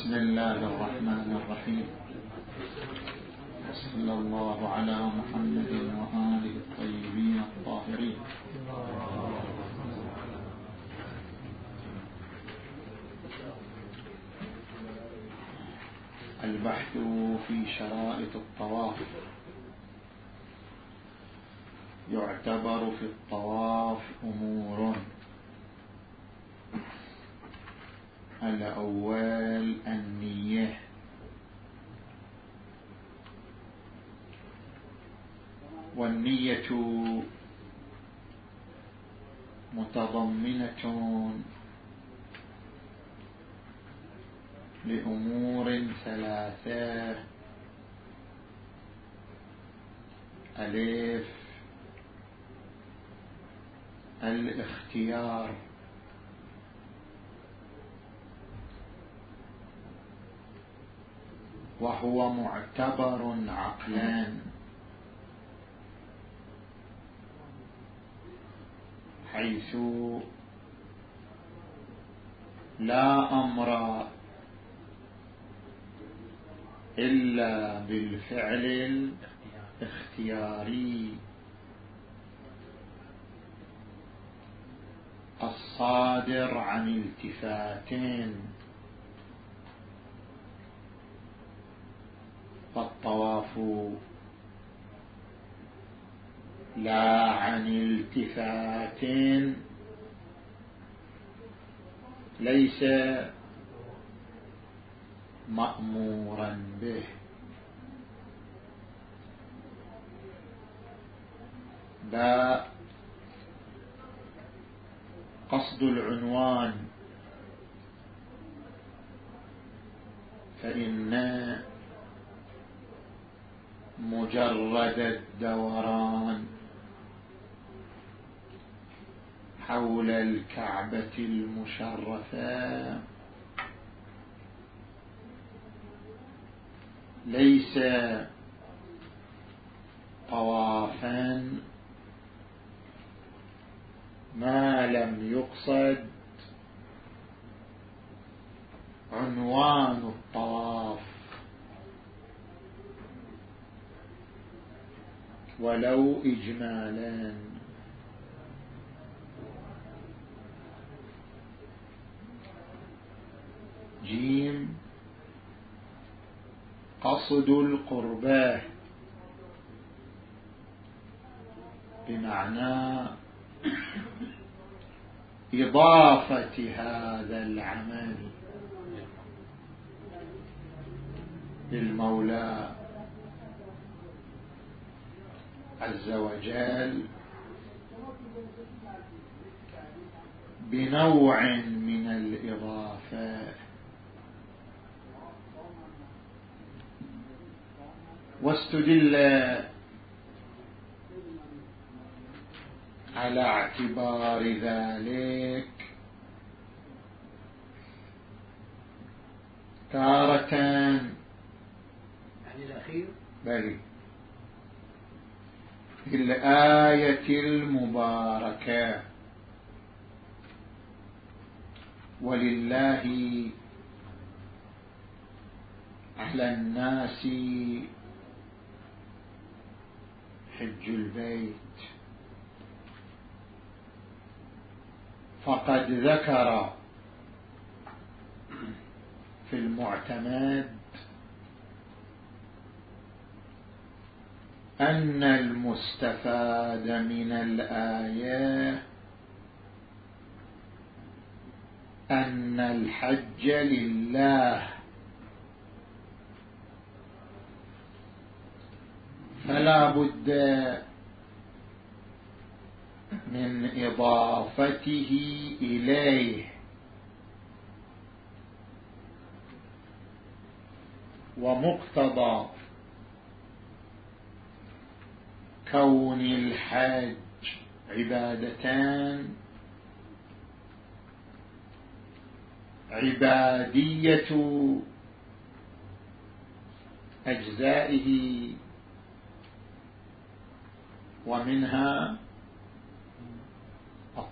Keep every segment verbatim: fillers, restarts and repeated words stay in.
بسم الله الرحمن الرحيم. صلى الله على محمد وآله الطيبين الطاهرين. البحث في شرائط الطواف. يعتبر في الطواف أمور: الأول النية، والنية متضمنة لأمور ثلاثة: ألف الاختيار، وهو معتبر عقلان، حيث لا أمر إلا بالفعل الاختياري الصادر عن التفاتين، فالطواف لا عن التفاتين ليس مأمورا به، بل قصد العنوان، فإن مجرد الدوران حول الكعبة المشرفة ليس طوافا ما لم يقصد عنوان الطواف ولو إجمالا. جيم قصد القربة، بمعنى إضافة هذا العمل للمولى عز وجل بنوع من الإضافة. واستدل على اعتبار ذلك تارة يعني الأخير بل في الآية المباركة: ولله على الناس حج البيت، فقد ذكر في المعتمد أن المستفاد من الآية أن الحج لله، فلا بد من إضافته إليه، ومقتضى كون الحج عبادتان عبادية أجزائه، ومنها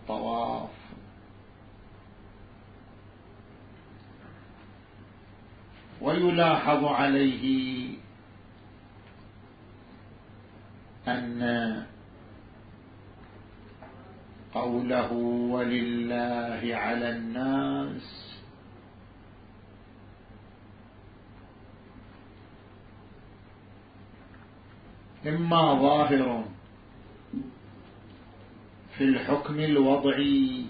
الطواف. ويلاحظ عليه أن قوله ولله على الناس إما ظاهر في الحكم الوضعي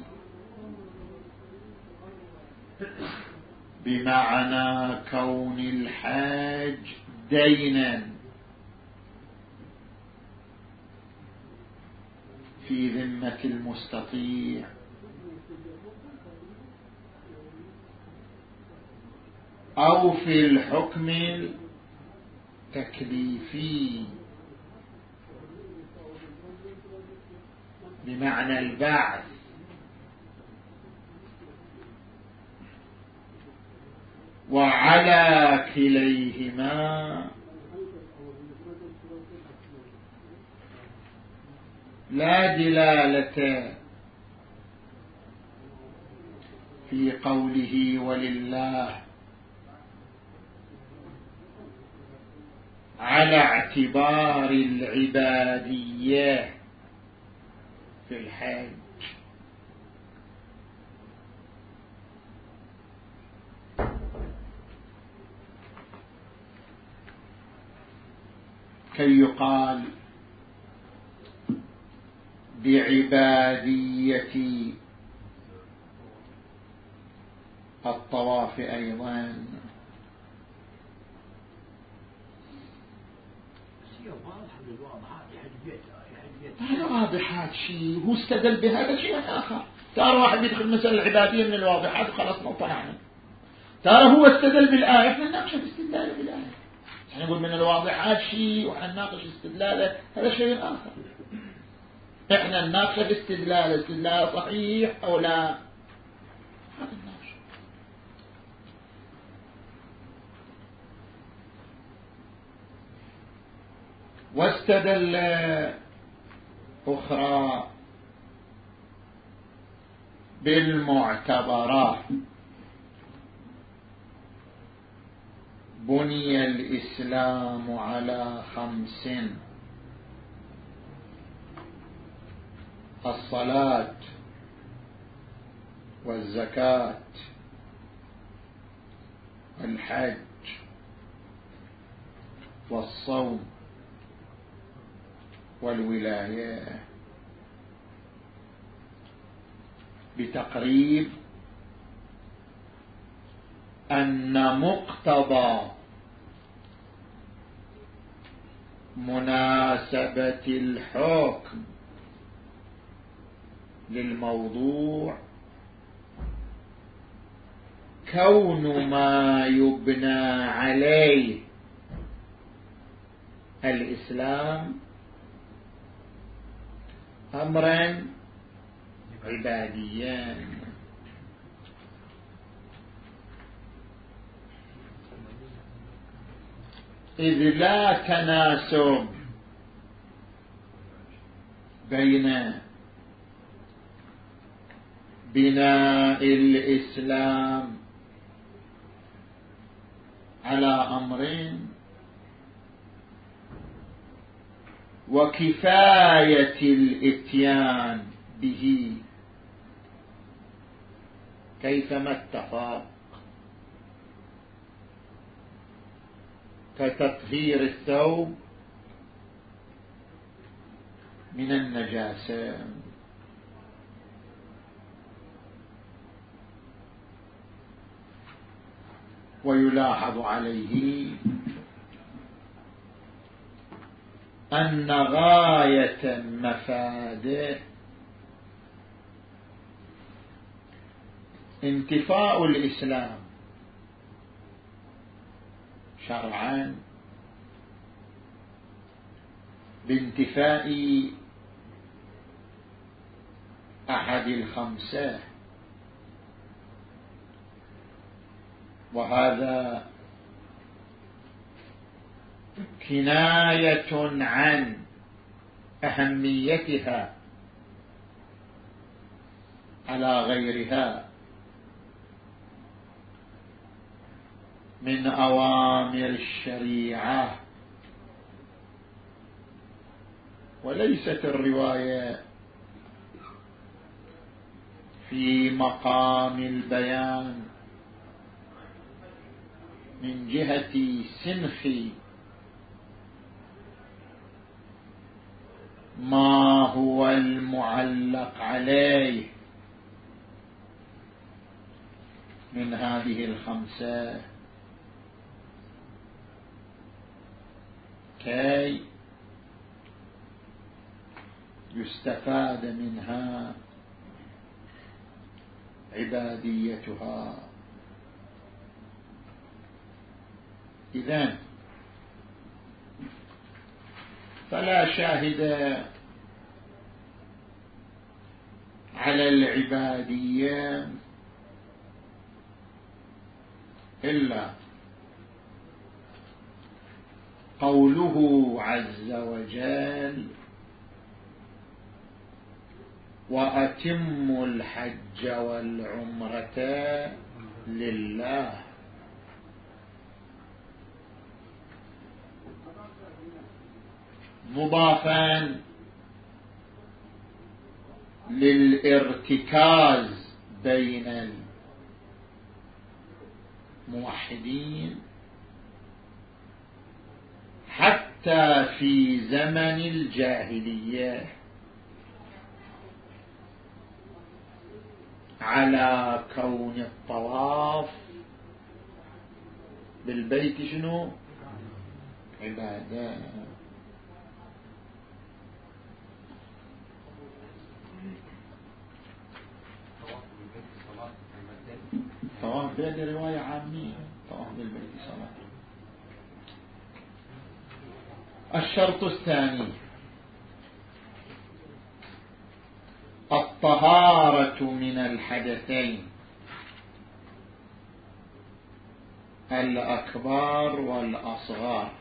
بمعنى كون الحاج دينا في ذمة المستطيع، أو في الحكم التكليفي بمعنى البعث، وعلى كليهما لا دلالة في قوله ولله على اعتبار العبادية في الحج، كي يقال بعبادية الطواف أيضا. هذا واضحات شيء، هو استدل بهذا شيء آخر. ترى واحد يدخل مسألة العبادية من الواضحات وخلاص نطلعنا. ترى هو استدل بالآية، احنا نناقش الاستدلال بالآية. احنا نقول من الواضحات شيء واحنا نناقش استدلاله، هذا شيء آخر. احنا نناقش الاستدلال، استدلال صحيح أو لا، هذا الناقش. واستدل أخرى بالمعتبرات. بني الإسلام على خمس: الصلاة والزكاة والحج والصوم والولاية، بتقريب أن مقتضى مناسبة الحكم للموضوع كون ما يبنى عليه الإسلام أمرا عباديا، إذ لا تناسب بين بناء الإسلام على أمرين وكفاية الإتيان به كيفما اتفق، كتطهير الثوب من النجاسة. ويلاحظ عليه أن غاية مفاده انتفاء الإسلام شرعا بانتفاء أحد الخمسة، وهذا كناية عن أهميتها على غيرها، من أوامر الشريعة، وليست الرواية في مقام البيان من جهة سنخ ما هو المعلق عليه من هذه الخمسة، كي يستفاد منها عباديتها. إذن فلا شاهد على العبادية إلا قوله عز وجل: وأتموا الحج والعمرة لله. مضافا للارتكاز بين الموحدين حتى في زمن الجاهلية على كون الطواف بالبيت شنو؟ عبادة. طواف بالبيت رواية عامية، طواف بالبيت صلاة. الشرط الثاني الطهارة من الحدثين الأكبر والأصغر.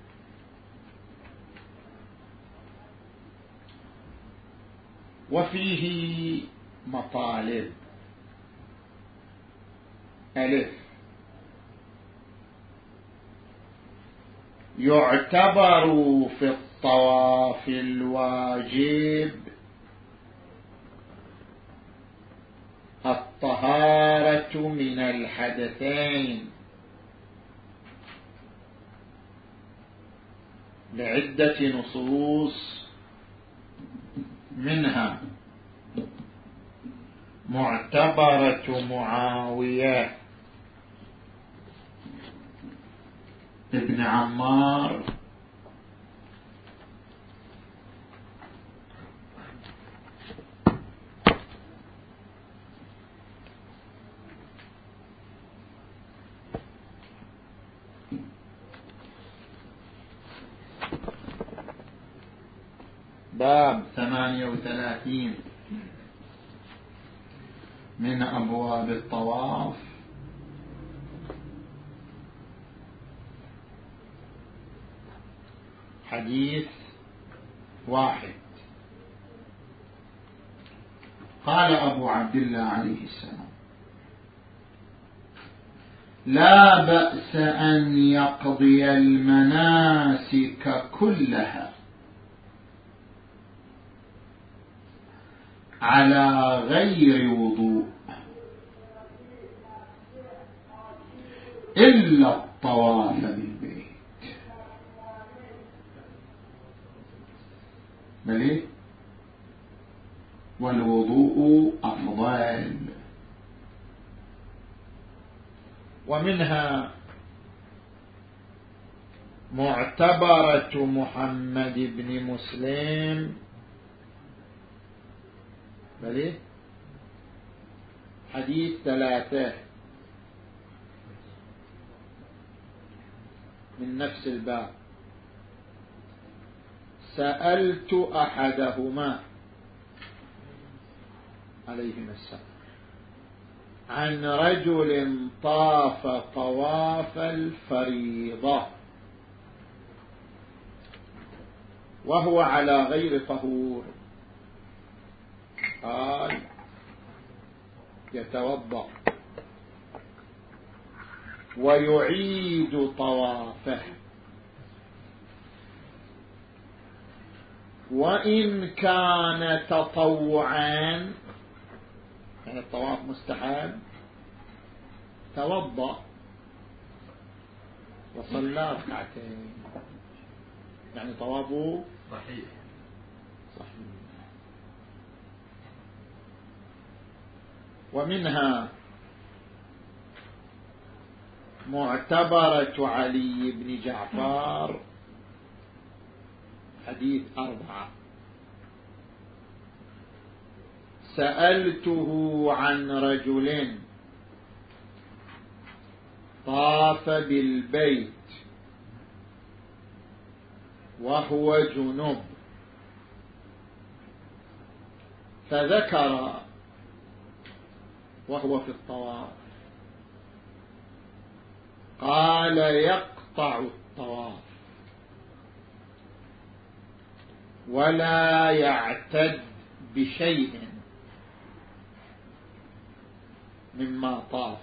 وفيه مطالب: ألف، يعتبر في الطواف الواجب الطهارة من الحدثين لعدة نصوص، منها معتبرة معاوية ابن عمار باب ثمانية وثلاثين من أبواب الطواف، حديث واحد. قال أبو عبد الله عليه السلام: لا بأس أن يقضي المناسك كلها على غير وضوء إلا الطواف بالبيت. بلى والوضوء أفضل. ومنها معتبرة محمد بن مسلم، بلى حديث ثلاثة من نفس الباب: سألت أحدهما عليهما السلام عن رجل طاف طواف الفريضة وهو على غير طهور، قال: يتوضأ ويعيد طوافه، وإن كان تطوعا يعني الطواف مستحب توضأ وصلى ركعتين، يعني طوافه صحيح صحيح. ومنها معتبرة علي بن جعفر حديث أربعة: سألته عن رجل طاف بالبيت وهو جنب، فذكر وهو في الطواف قال: يقطع الطواف ولا يعتد بشيء مما طاف.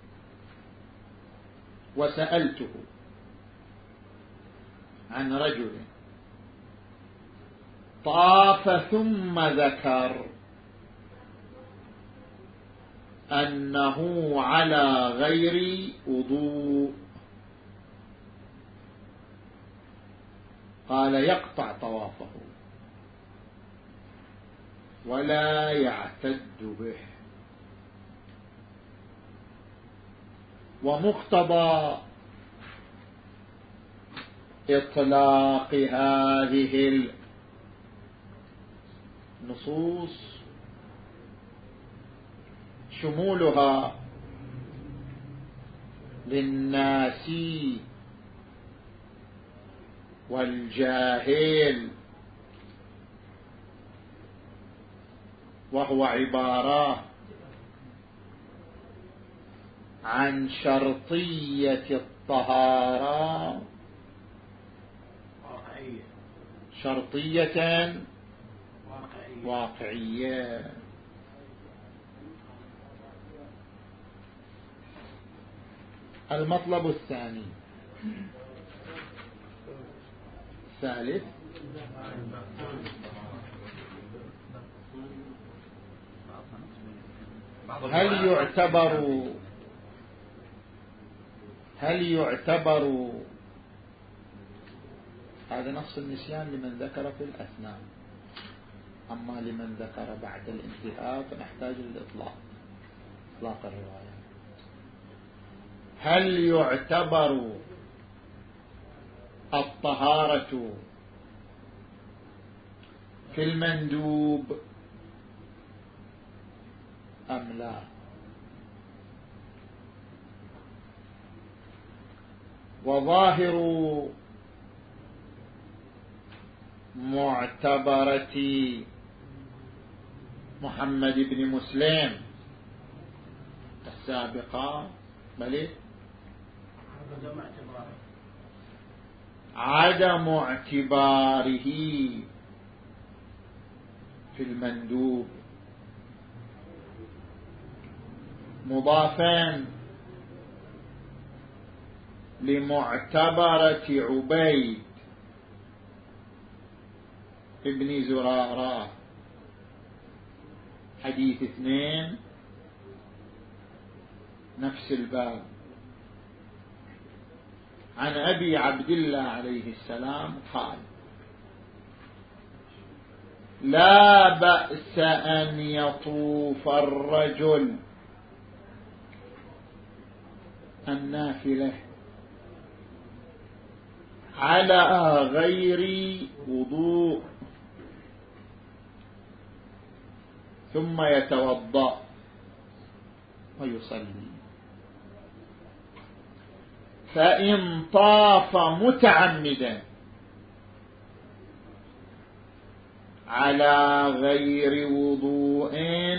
وسألته عن رجل طاف ثم ذكر أنه على غير وضوء، قال: يقطع طوافه ولا يعتد به. ومقتضى إطلاق هذه النصوص شمولها للناس والجاهل، وهو عبارة عن شرطية الطهارة، شرطية واقعية. المطلب الثاني الثالث: هل يعتبر هل يعتبر هذا نص النسيان لمن ذكر في الأثناء، أما لمن ذكر بعد الانتهاء فنحتاج للإطلاق، إطلاق الرواية. هل يعتبر الطهارة في المندوب أم لا؟ وظاهر معتبرة محمد بن مسلم السابقة بل عدم اعتباره في المندوب، مضافا لمعتبرة عبيد ابن زرارة حديث اثنين نفس الباب عن أبي عبد الله عليه السلام قال: لا بأس أن يطوف الرجل النافلة على غير وضوء ثم يتوضأ ويصلي، فإن طاف متعمدا على غير وضوء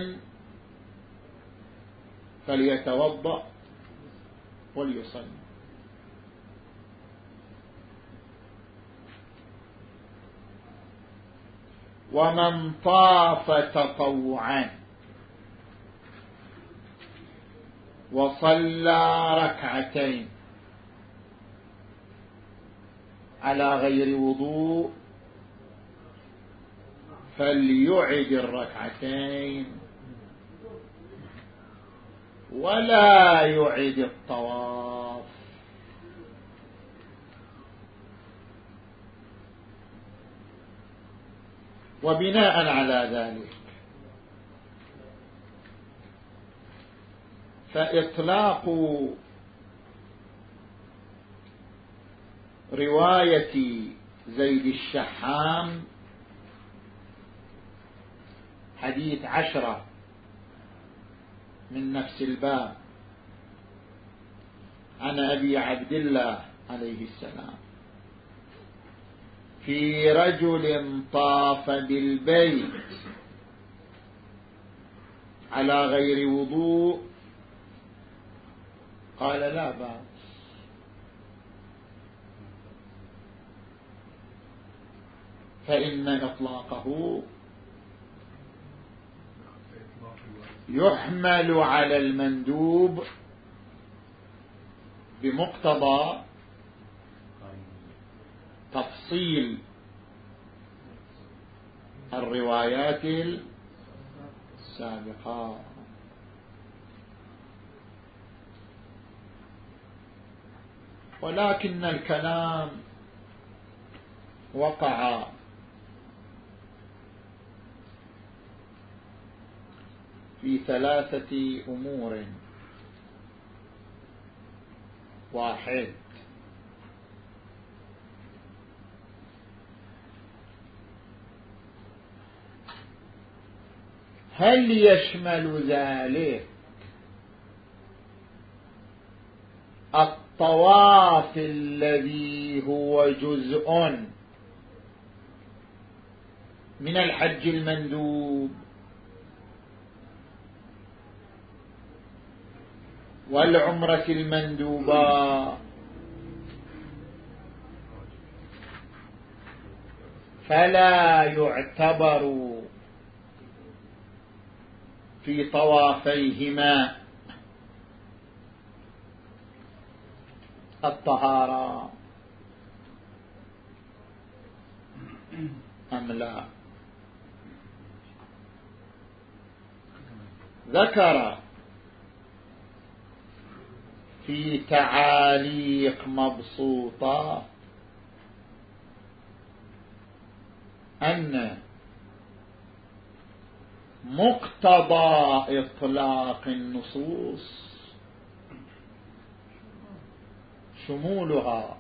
فليتوضأ وليصلي. ومن طاف تطوعا وصلى ركعتين على غير وضوء فليعد الركعتين ولا يعد الطواف. وبناء على ذلك فإطلاق رواية زيد الشحام حديث عشرة من نفس الباب عن أبي عبد الله عليه السلام في رجل طاف بالبيت على غير وضوء قال لا بأس. فإن إطلاقه يحمل على المندوب بمقتضى تفصيل الروايات السابقة. ولكن الكلام وقع في ثلاثة أمور. واحد، هل يشمل ذلك الطواف الذي هو جزء من الحج المندوب والعمرة المندوبة، فلا يعتبر في طوافيهما الطهارة أم لا؟ ذكر في تعاليق مبسوطة أن مقتضى إطلاق النصوص شمولها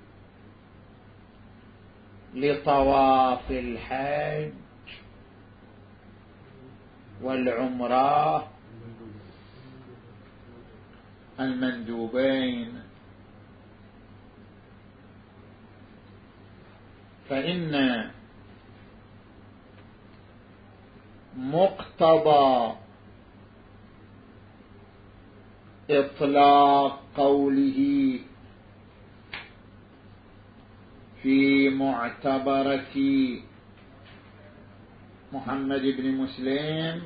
لطواف الحج والعمرة المندوبين، فإن مقتضى إطلاق قوله في معتبرة محمد بن مسلم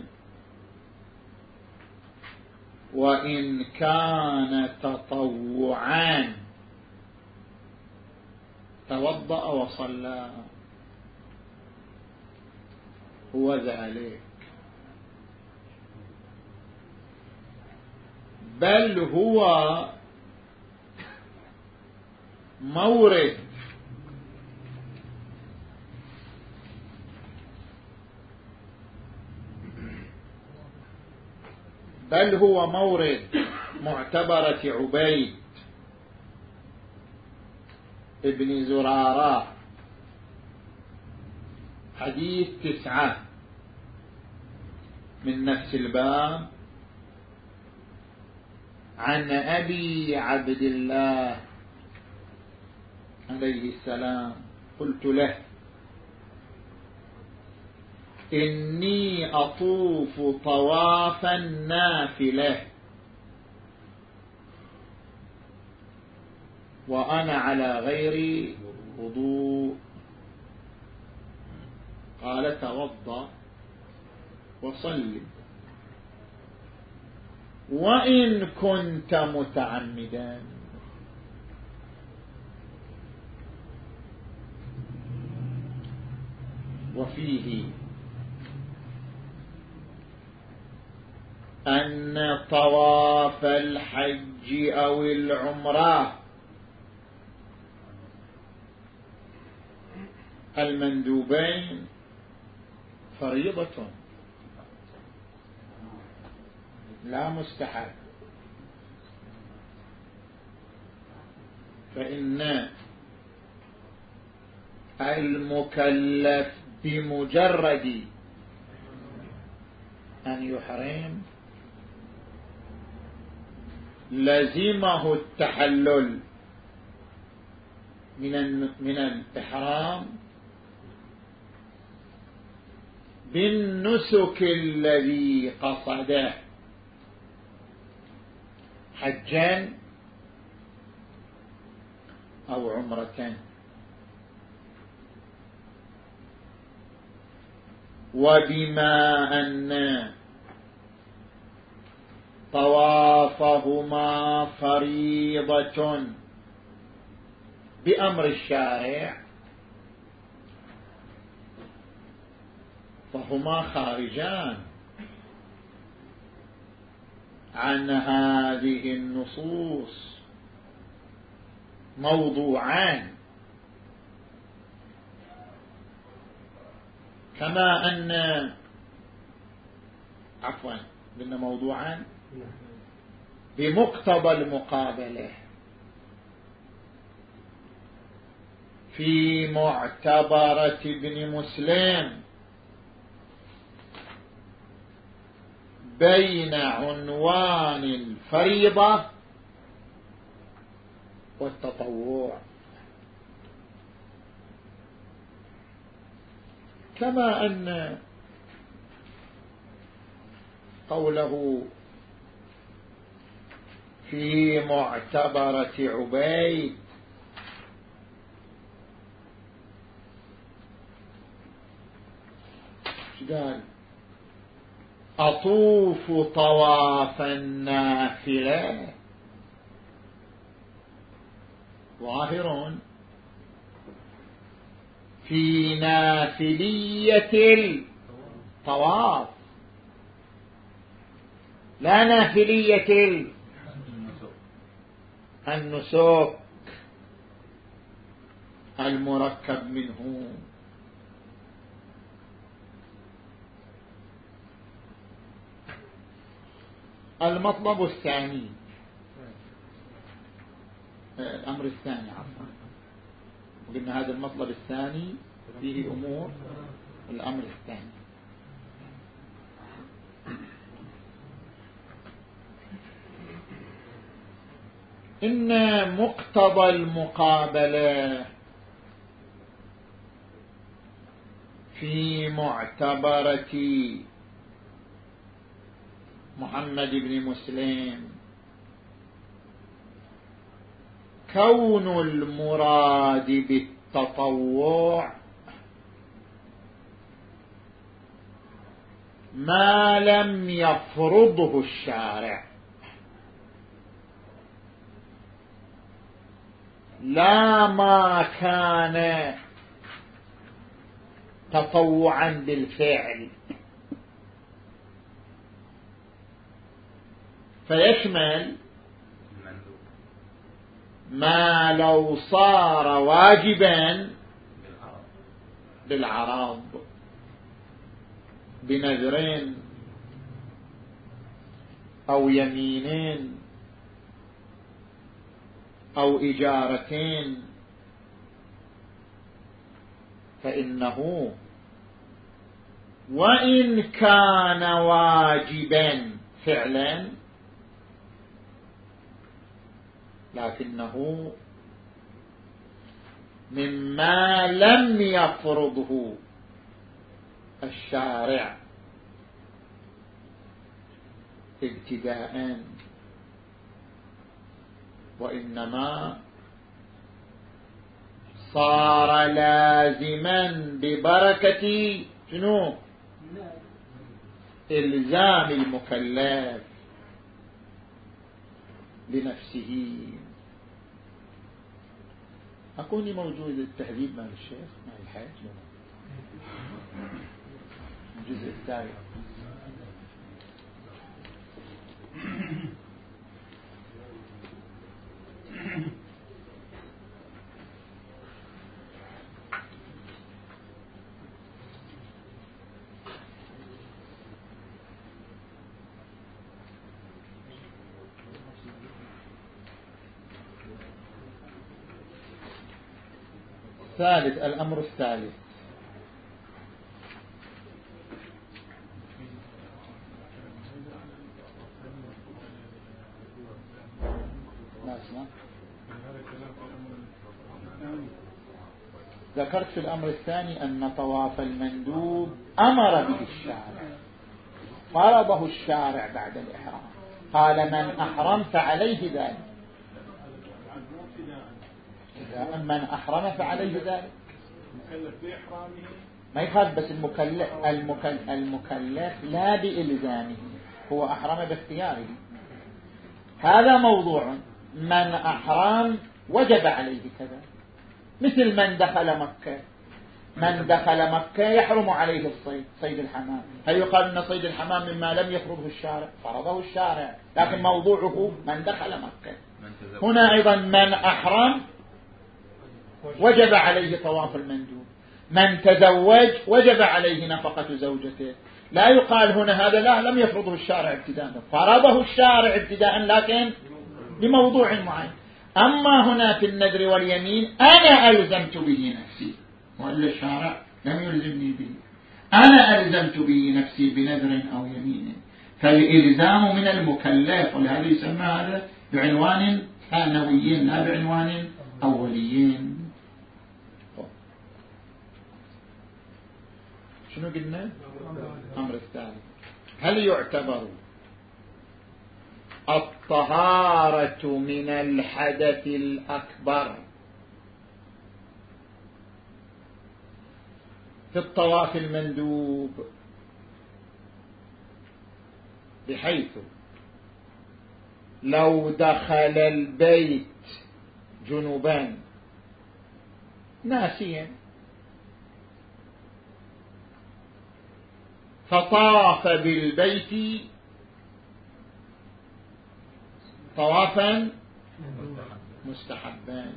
وإن كان تطوعا توضأ وصلى هو ذلك، بل هو مورد بل هو مورد معتبرة عبيد ابن زرارة حديث تسعة من نفس الباب عن أبي عبد الله عليه السلام قلت له إني أطوف طوافا نافلة وأنا على غير وضوء. قال توضأ وصلي. وإن كنت متعمدا. وفيه أن طواف الحج أو العمرة المندوبين فريضة لا مستحب، فإن المكلف بمجرد أن يحرم لزمه التحلل من من الإحرام بالنسك الذي قصده، حجا أو عمرة. وبما أن طوافهما فريضة بأمر الشارع فهما خارجان عن هذه النصوص، موضوعان، كما أن عفوا قلنا موضوعان بمقتضى المقابلة في معتبرة ابن مسلم بين عنوان الفريضة والتطوع، كما أن قوله في معتبرة عبيد قال أطوف طواف النافلة، ظاهر في نافلية الطواف لا نافلية النسك المركب منه. المطلب الثاني، الأمر الثاني عفوا، وقلنا هذا المطلب الثاني فيه أمور. الأمر الثاني إن مقتضى المقابلة في معتبرة محمد بن مسلم كون المراد بالتطوع ما لم يفرضه الشارع، لا ما كان تطوعا بالفعل، فيشمل ما لو صار واجبا بالعرض بنذرين أو يمينين أو إجارتين، فإنه وإن كان واجبا فعلا لكنه مما لم يفرضه الشارع ابتداء، وإنما صار لازما ببركة شنو؟ إلزام المكلف لنفسه. أكوني موجود التهذيب مع الشيخ مع الحاج الجزء الثاني. ثالث الأمر الثالث ما اسمه ذكرت في الأمر الثاني أن طواف المندوب أمر به الشارع، فرضه الشارع بعد الإحرام، قال من أحرم فعليه ذلك، إذا من أحرم فعليه ذلك ما يخالف، بس المكلف, المكلف, المكلف لا بإلزامه، هو أحرم باختياره. هذا موضوع من أحرم وجب عليه كذا، مثل من دخل مكة، من دخل مكة يحرم عليه الصيد، صيد الحمام، هل يقال أن صيد الحمام مما لم يفرضه الشارع؟ فرضه الشارع، لكن موضوعه من دخل مكة. هنا أيضا من أحرم وجب عليه طواف المندوب، من تزوج وجب عليه نفقة زوجته. لا يقال هنا هذا لا لم يفرضه الشارع ابتداء، فرضه الشارع ابتداء لكن بموضوع معين. أما هنا في النذر واليمين أنا ألزمت به نفسي، وإلا الشارع لم يلزمني به، أنا ألزمت به نفسي بنذر أو يمين، فالإلزام من المكلف، ولهذا يسمى هذا بعنوان ثانوي لا بعنوان أولي. شنو قلنا؟ الأمر الثاني، هل يعتبر الطهارة من الحدث الأكبر في الطواف المندوب، بحيث لو دخل البيت جنوبان ناسيا فطاف بالبيت طوافا مستحبان،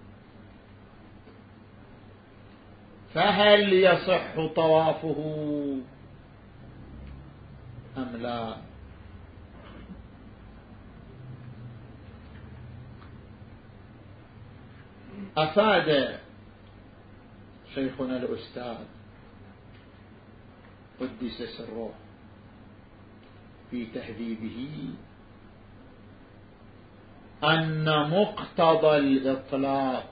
فهل يصح طوافه أم لا؟ أفاد شيخنا الأستاذ قدس سره في تهذيبه أن مقتضى الإطلاق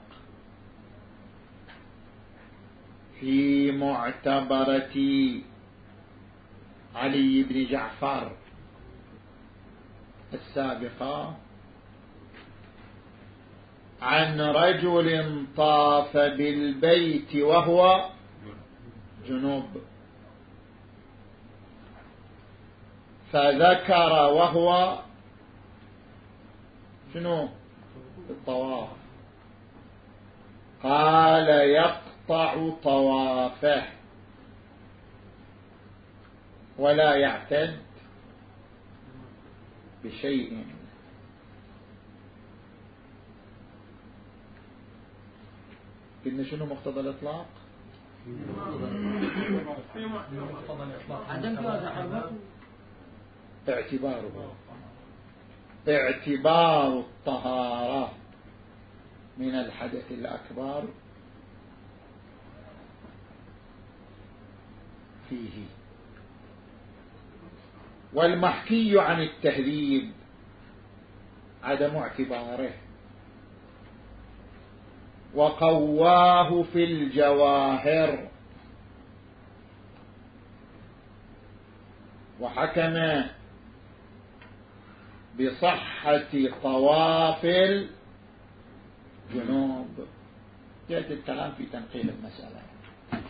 في معتبرة علي بن جعفر السابقة عن رجل طاف بالبيت وهو جنوب، فذكر وهو شنو الطواف، قال يقطع طوافه ولا يعتد بشيء. قلنا شنو مقتضى الإطلاق؟ اعتباره اعتبار الطهارة من الحدث الأكبر فيه، والمحكي عن التهذيب عدم اعتباره، وقواه في الجواهر وحكم بصحة طواف الجنوب. يأتي الكلام في تنقيل المسألة.